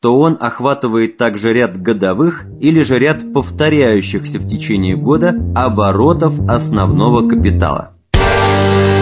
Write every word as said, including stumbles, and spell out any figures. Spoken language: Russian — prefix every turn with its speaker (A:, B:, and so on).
A: что он охватывает также ряд годовых или же ряд повторяющихся в течение года оборотов основного капитала.